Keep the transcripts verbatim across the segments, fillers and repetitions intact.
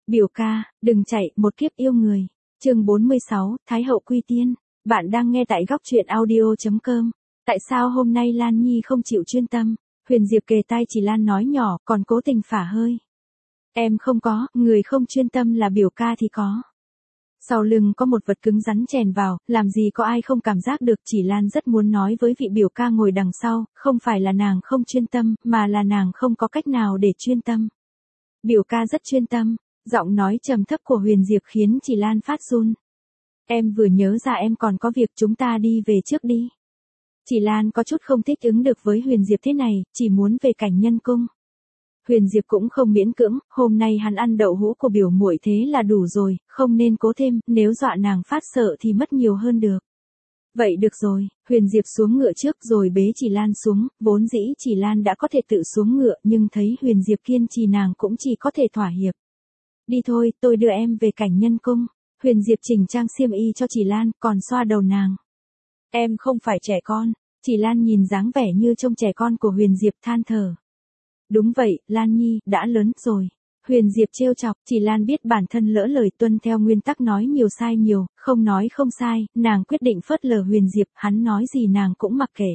Biểu ca, đừng chạy, một kiếp yêu người. Chương bốn mươi sáu, Thái hậu quy tiên. Bạn đang nghe tại góc truyện audio chấm com. Tại sao hôm nay Lan Nhi không chịu chuyên tâm? Huyền Diệp kề tai chỉ Lan nói nhỏ, còn cố tình phả hơi. Em không có, người không chuyên tâm là biểu ca thì có. Sau lưng có một vật cứng rắn chèn vào, làm gì có ai không cảm giác được. Chỉ Lan rất muốn nói với vị biểu ca ngồi đằng sau, không phải là nàng không chuyên tâm, mà là nàng không có cách nào để chuyên tâm. Biểu ca rất chuyên tâm. Giọng nói trầm thấp của Huyền Diệp khiến Chỉ Lan phát run. Em vừa nhớ ra em còn có việc, chúng ta đi về trước đi. Chỉ Lan có chút không thích ứng được với Huyền Diệp thế này, chỉ muốn về Cảnh Nhân Cung. Huyền Diệp cũng không miễn cưỡng, hôm nay hắn ăn đậu hũ của biểu muội thế là đủ rồi, không nên cố thêm, nếu dọa nàng phát sợ thì mất nhiều hơn được. Vậy được rồi, Huyền Diệp xuống ngựa trước rồi bế Chỉ Lan xuống, vốn dĩ Chỉ Lan đã có thể tự xuống ngựa nhưng thấy Huyền Diệp kiên trì nàng cũng chỉ có thể thỏa hiệp. Đi thôi, tôi đưa em về Cảnh Nhân Cung. Huyền Diệp chỉnh trang xiêm y cho Chỉ Lan, còn xoa đầu nàng. Em không phải trẻ con. Chỉ Lan nhìn dáng vẻ như trông trẻ con của Huyền Diệp than thở. Đúng vậy, Lan Nhi, đã lớn rồi. Huyền Diệp trêu chọc, Chỉ Lan biết bản thân lỡ lời, tuân theo nguyên tắc nói nhiều sai nhiều, không nói không sai, nàng quyết định phớt lờ Huyền Diệp, hắn nói gì nàng cũng mặc kệ.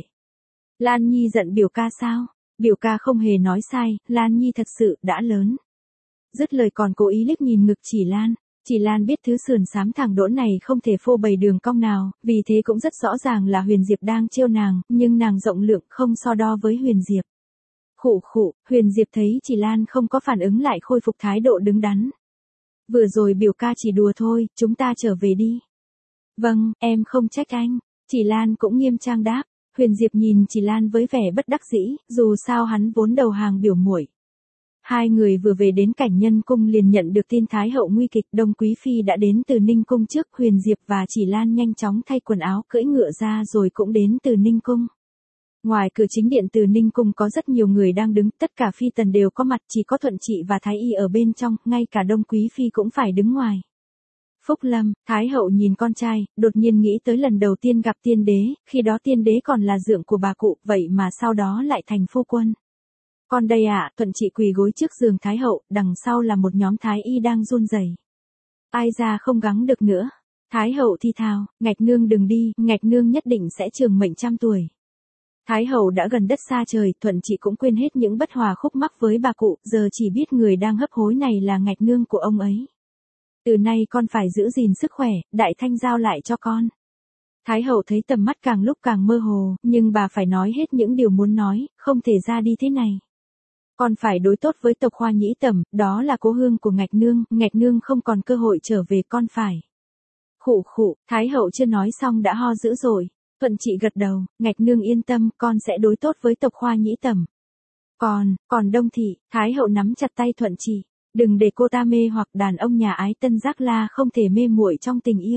Lan Nhi giận biểu ca sao? Biểu ca không hề nói sai, Lan Nhi thật sự đã lớn. Dứt lời còn cố ý liếc nhìn ngực Chỉ Lan. Chỉ Lan biết thứ sườn xám thẳng đỗn này không thể phô bày đường cong nào, vì thế cũng rất rõ ràng là Huyền Diệp đang trêu nàng, nhưng nàng rộng lượng không so đo với Huyền Diệp. Khụ khụ, Huyền Diệp thấy Chỉ Lan không có phản ứng lại khôi phục thái độ đứng đắn. Vừa rồi biểu ca chỉ đùa thôi, chúng ta trở về đi. Vâng, em không trách anh. Chỉ Lan cũng nghiêm trang đáp. Huyền Diệp nhìn Chỉ Lan với vẻ bất đắc dĩ, dù sao hắn vốn đầu hàng biểu muội. Hai người vừa về đến Cảnh Nhân Cung liền nhận được tin Thái hậu nguy kịch, Đông Quý Phi đã đến từ Ninh Cung trước. Huyền Diệp và Chỉ Lan nhanh chóng thay quần áo cưỡi ngựa ra rồi cũng đến từ Ninh Cung. Ngoài cửa chính điện từ Ninh Cung có rất nhiều người đang đứng, tất cả phi tần đều có mặt, chỉ có Thuận Trị và Thái y ở bên trong, ngay cả Đông Quý Phi cũng phải đứng ngoài. Phúc Lâm, Thái hậu nhìn con trai, đột nhiên nghĩ tới lần đầu tiên gặp tiên đế, khi đó tiên đế còn là dượng của bà cụ, vậy mà sau đó lại thành phu quân. Con đây ạ, à, Thuận Trị quỳ gối trước giường Thái hậu, đằng sau là một nhóm thái y đang run rẩy. Ai ra không gắng được nữa. Thái hậu thi thào, Ngạch nương đừng đi, Ngạch nương nhất định sẽ trường mệnh trăm tuổi. Thái hậu đã gần đất xa trời, Thuận Trị cũng quên hết những bất hòa khúc mắc với bà cụ, giờ chỉ biết người đang hấp hối này là Ngạch nương của ông ấy. Từ nay con phải giữ gìn sức khỏe, đại thanh giao lại cho con. Thái hậu thấy tầm mắt càng lúc càng mơ hồ, nhưng bà phải nói hết những điều muốn nói, không thể ra đi thế này. Con phải đối tốt với tộc Hoa Nhĩ Tẩm, đó là cố hương của Ngạch nương, Ngạch nương không còn cơ hội trở về, con phải. Khụ khụ, Thái hậu chưa nói xong đã ho dữ rồi. Thuận Trị gật đầu, Ngạch nương yên tâm, con sẽ đối tốt với tộc Hoa Nhĩ Tẩm. Còn, còn Đông Thị, Thái hậu nắm chặt tay Thuận Trị, đừng để cô ta mê hoặc, đàn ông nhà Ái Tân Giác La không thể mê muội trong tình yêu.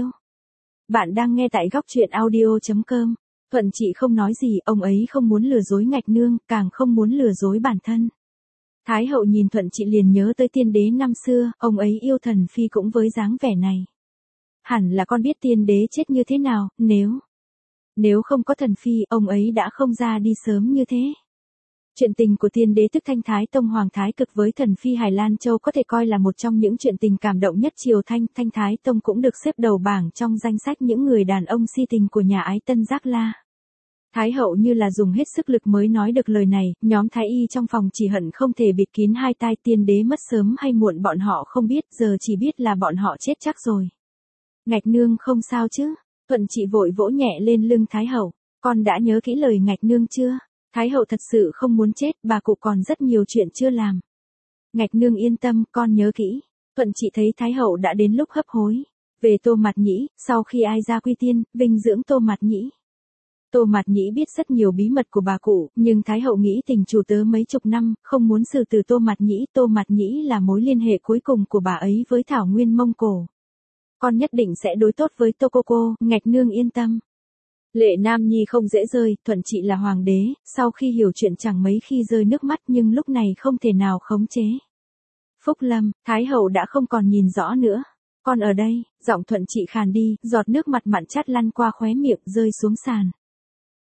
Bạn đang nghe tại góc truyện audio chấm com. Thuận Trị không nói gì, ông ấy không muốn lừa dối Ngạch nương, càng không muốn lừa dối bản thân. Thái hậu nhìn Thuận Trị liền nhớ tới tiên đế năm xưa, ông ấy yêu thần phi cũng với dáng vẻ này. Hẳn là con biết tiên đế chết như thế nào, nếu... Nếu không có thần phi, ông ấy đã không ra đi sớm như thế. Chuyện tình của tiên đế tức Thanh Thái Tông Hoàng Thái Cực với thần phi Hải Lan Châu có thể coi là một trong những chuyện tình cảm động nhất triều Thanh. Thanh Thái Tông cũng được xếp đầu bảng trong danh sách những người đàn ông si tình của nhà Ái Tân Giác La. Thái hậu như là dùng hết sức lực mới nói được lời này, nhóm thái y trong phòng chỉ hận không thể bịt kín hai tai. Tiên đế mất sớm hay muộn bọn họ không biết, giờ chỉ biết là bọn họ chết chắc rồi. Ngạch nương không sao chứ? Thuận Trị vội vỗ nhẹ lên lưng Thái hậu, con đã nhớ kỹ lời Ngạch nương chưa? Thái hậu thật sự không muốn chết, bà cụ còn rất nhiều chuyện chưa làm. Ngạch nương yên tâm, con nhớ kỹ. Thuận Trị thấy Thái hậu đã đến lúc hấp hối. Về Tô Mạt Nhĩ, sau khi ai ra quy tiên, vinh dưỡng Tô Mạt Nhĩ. Tô Mạt Nhĩ biết rất nhiều bí mật của bà cụ, nhưng Thái hậu nghĩ tình chủ tớ mấy chục năm, không muốn xử tử Tô Mạt Nhĩ. Tô Mạt Nhĩ là mối liên hệ cuối cùng của bà ấy với Thảo Nguyên Mông Cổ. Con nhất định sẽ đối tốt với Tô cô cô, Ngạch nương yên tâm. Lệ Nam Nhi không dễ rơi, Thuận Trị là hoàng đế, sau khi hiểu chuyện chẳng mấy khi rơi nước mắt, nhưng lúc này không thể nào khống chế. Phúc Lâm, Thái hậu đã không còn nhìn rõ nữa. Con ở đây, giọng Thuận Trị khàn đi, giọt nước mặt mặn chát lăn qua khóe miệng rơi xuống sàn.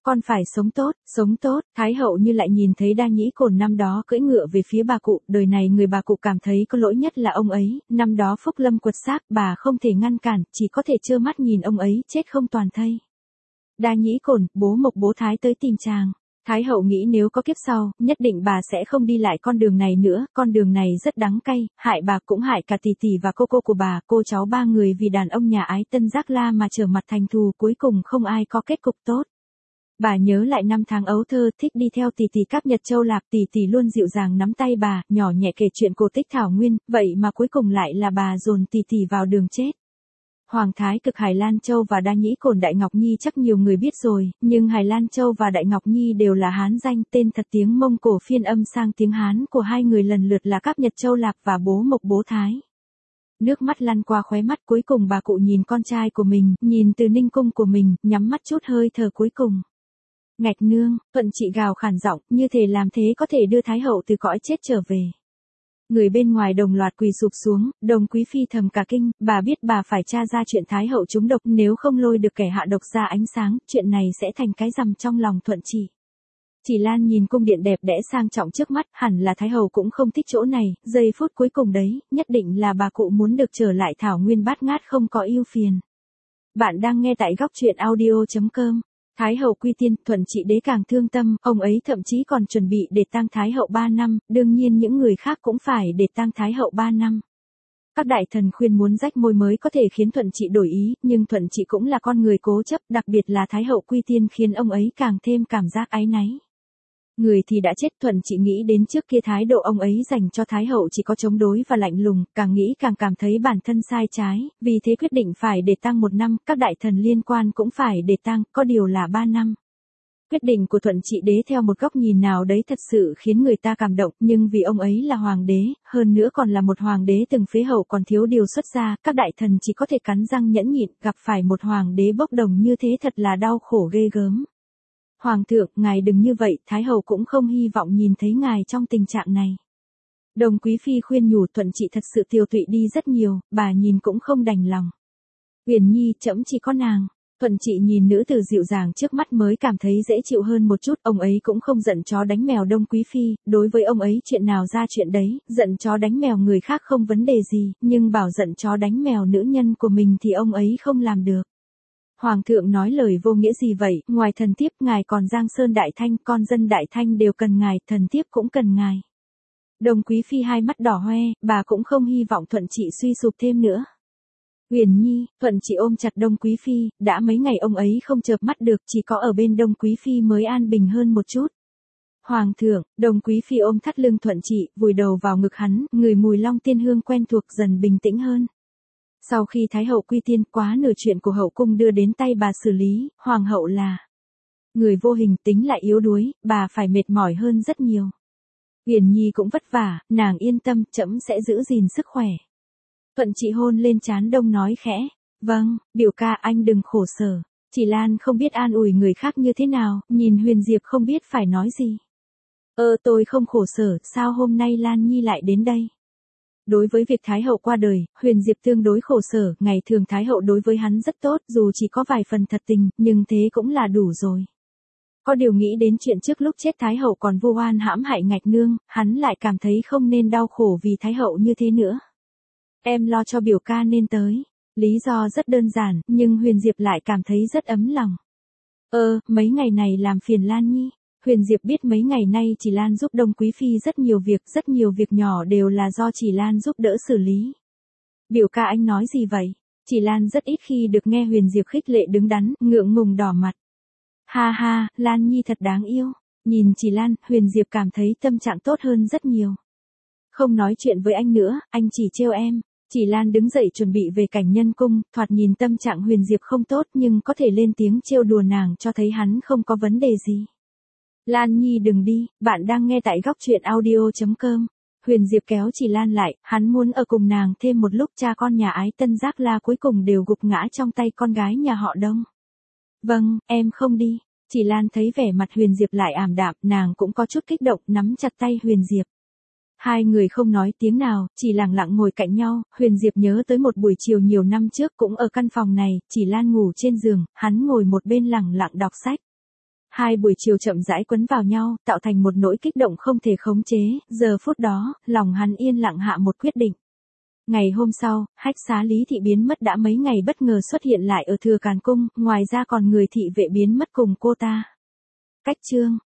Con phải sống tốt, sống tốt. Thái hậu như lại nhìn thấy Đa Nhĩ Cổn năm đó cưỡi ngựa về phía bà cụ, đời này người bà cụ cảm thấy có lỗi nhất là ông ấy, năm đó Phúc Lâm quật xác, bà không thể ngăn cản, chỉ có thể trơ mắt nhìn ông ấy chết không toàn thây. Đa Nhĩ Cổn, bố Mộc bố Thái tới tìm chàng. Thái hậu nghĩ nếu có kiếp sau, nhất định bà sẽ không đi lại con đường này nữa, con đường này rất đắng cay, hại bà cũng hại cả tỷ tỷ và cô cô của bà, cô cháu ba người vì đàn ông nhà Ái Tân Giác La mà trở mặt thành thù, cuối cùng không ai có kết cục tốt. Bà nhớ lại năm tháng ấu thơ, thích đi theo tỷ tỷ các Nhật Châu Lạc, tỷ tỷ luôn dịu dàng nắm tay bà, nhỏ nhẹ kể chuyện cổ tích Thảo Nguyên, vậy mà cuối cùng lại là bà dồn tỷ tỷ vào đường chết. Hoàng thái cực Hải Lan Châu và Đa Nhĩ Cổn Đại Ngọc Nhi chắc nhiều người biết rồi, nhưng Hải Lan Châu và Đại Ngọc Nhi đều là Hán danh, tên thật tiếng Mông Cổ phiên âm sang tiếng Hán của hai người lần lượt là Cáp Nhật Châu Lạc và bố Mộc bố Thái. Nước mắt lăn qua khóe mắt, cuối cùng bà cụ nhìn con trai của mình, nhìn từ ninh cung của mình, nhắm mắt chút hơi thở cuối cùng. Ngạch nương, Thuận Trị gào khản giọng, như thể làm thế có thể đưa Thái hậu từ cõi chết trở về. Người bên ngoài đồng loạt quỳ sụp xuống, Đồng Quý phi thầm cả kinh, bà biết bà phải tra ra chuyện Thái hậu trúng độc, nếu không lôi được kẻ hạ độc ra ánh sáng, chuyện này sẽ thành cái rằm trong lòng Thuận Trị. Chỉ Lan nhìn cung điện đẹp đẽ sang trọng trước mắt, hẳn là Thái hậu cũng không thích chỗ này, giây phút cuối cùng đấy, nhất định là bà cụ muốn được trở lại Thảo Nguyên bát ngát không có ưu phiền. Bạn đang nghe tại góc truyện audio chấm com. Thái hậu quy tiên, Thuận Trị đế càng thương tâm, ông ấy thậm chí còn chuẩn bị để tang Thái hậu ba năm, đương nhiên những người khác cũng phải để tang Thái hậu ba năm. Các đại thần khuyên muốn rách môi mới có thể khiến Thuận Trị đổi ý, nhưng Thuận Trị cũng là con người cố chấp, đặc biệt là Thái hậu quy tiên khiến ông ấy càng thêm cảm giác áy náy. Người thì đã chết, Thuận Trị nghĩ đến trước kia thái độ ông ấy dành cho Thái hậu chỉ có chống đối và lạnh lùng, càng nghĩ càng cảm thấy bản thân sai trái, vì thế quyết định phải để tang một năm, các đại thần liên quan cũng phải để tang, có điều là ba năm. Quyết định của Thuận Trị đế theo một góc nhìn nào đấy thật sự khiến người ta cảm động, nhưng vì ông ấy là hoàng đế, hơn nữa còn là một hoàng đế từng phế hậu còn thiếu điều xuất gia, các đại thần chỉ có thể cắn răng nhẫn nhịn, gặp phải một hoàng đế bốc đồng như thế thật là đau khổ ghê gớm. Hoàng thượng, ngài đừng như vậy, Thái hậu cũng không hy vọng nhìn thấy ngài trong tình trạng này. Đồng Quý phi khuyên nhủ, Thuận Trị thật sự tiêu tụy đi rất nhiều, bà nhìn cũng không đành lòng. Uyển Nhi, trẫm chỉ có nàng. Thuận Trị nhìn nữ tử dịu dàng trước mắt mới cảm thấy dễ chịu hơn một chút, ông ấy cũng không giận chó đánh mèo Đông Quý phi, đối với ông ấy chuyện nào ra chuyện đấy, giận chó đánh mèo người khác không vấn đề gì, nhưng bảo giận chó đánh mèo nữ nhân của mình thì ông ấy không làm được. Hoàng thượng nói lời vô nghĩa gì vậy, ngoài thần thiếp ngài còn Giang Sơn Đại Thanh, con dân Đại Thanh đều cần ngài, thần thiếp cũng cần ngài. Đồng Quý phi hai mắt đỏ hoe, bà cũng không hy vọng Thuận Trị suy sụp thêm nữa. Uyển Nhi, Thuận Trị ôm chặt Đông Quý phi, đã mấy ngày ông ấy không chợp mắt được, chỉ có ở bên Đông Quý phi mới an bình hơn một chút. Hoàng thượng, Đồng Quý phi ôm thắt lưng Thuận Trị, vùi đầu vào ngực hắn, người mùi long tiên hương quen thuộc dần bình tĩnh hơn. Sau khi Thái hậu quy tiên, quá nửa chuyện của hậu cung đưa đến tay bà xử lý, hoàng hậu là người vô hình, tính lại yếu đuối, bà phải mệt mỏi hơn rất nhiều. Uyển Nhi cũng vất vả, nàng yên tâm, trẫm sẽ giữ gìn sức khỏe. Thuận Trị hôn lên trán Đông nói khẽ, vâng, biểu ca anh đừng khổ sở. Chỉ Lan không biết an ủi người khác như thế nào, nhìn Huyền Diệp không biết phải nói gì. Ơ tôi không khổ sở, sao hôm nay Lan Nhi lại đến đây? Đối với việc Thái hậu qua đời, Huyền Diệp tương đối khổ sở, ngày thường Thái hậu đối với hắn rất tốt, dù chỉ có vài phần thật tình, nhưng thế cũng là đủ rồi. Có điều nghĩ đến chuyện trước lúc chết Thái hậu còn vu oan hãm hại Ngạch nương, hắn lại cảm thấy không nên đau khổ vì Thái hậu như thế nữa. Em lo cho biểu ca nên tới. Lý do rất đơn giản, nhưng Huyền Diệp lại cảm thấy rất ấm lòng. Ơ, mấy ngày này làm phiền Lan Nhi. Huyền Diệp biết mấy ngày nay Chỉ Lan giúp Đông Quý phi rất nhiều việc, rất nhiều việc nhỏ đều là do Chỉ Lan giúp đỡ xử lý. Biểu ca anh nói gì vậy? Chỉ Lan rất ít khi được nghe Huyền Diệp khích lệ đứng đắn, ngượng ngùng đỏ mặt. Ha ha, Lan Nhi thật đáng yêu. Nhìn Chỉ Lan, Huyền Diệp cảm thấy tâm trạng tốt hơn rất nhiều. Không nói chuyện với anh nữa, anh chỉ trêu em. Chỉ Lan đứng dậy chuẩn bị về cảnh nhân cung, thoạt nhìn tâm trạng Huyền Diệp không tốt nhưng có thể lên tiếng trêu đùa nàng cho thấy hắn không có vấn đề gì. Lan Nhi đừng đi, bạn đang nghe tại góc truyện audio chấm com. Huyền Diệp kéo Chỉ Lan lại, hắn muốn ở cùng nàng thêm một lúc, cha con nhà Ái Tân Giác La cuối cùng đều gục ngã trong tay con gái nhà họ Đông. Vâng, em không đi. Chỉ Lan thấy vẻ mặt Huyền Diệp lại ảm đạm, nàng cũng có chút kích động, nắm chặt tay Huyền Diệp. Hai người không nói tiếng nào, chỉ lặng lặng ngồi cạnh nhau, Huyền Diệp nhớ tới một buổi chiều nhiều năm trước cũng ở căn phòng này, Chỉ Lan ngủ trên giường, hắn ngồi một bên lặng lặng đọc sách. Hai buổi chiều chậm rãi quấn vào nhau, tạo thành một nỗi kích động không thể khống chế, giờ phút đó, lòng hắn yên lặng hạ một quyết định. Ngày hôm sau, hách xá Lý Thị biến mất đã mấy ngày bất ngờ xuất hiện lại ở Thừa Càn Cung, ngoài ra còn người thị vệ biến mất cùng cô ta. Cách chương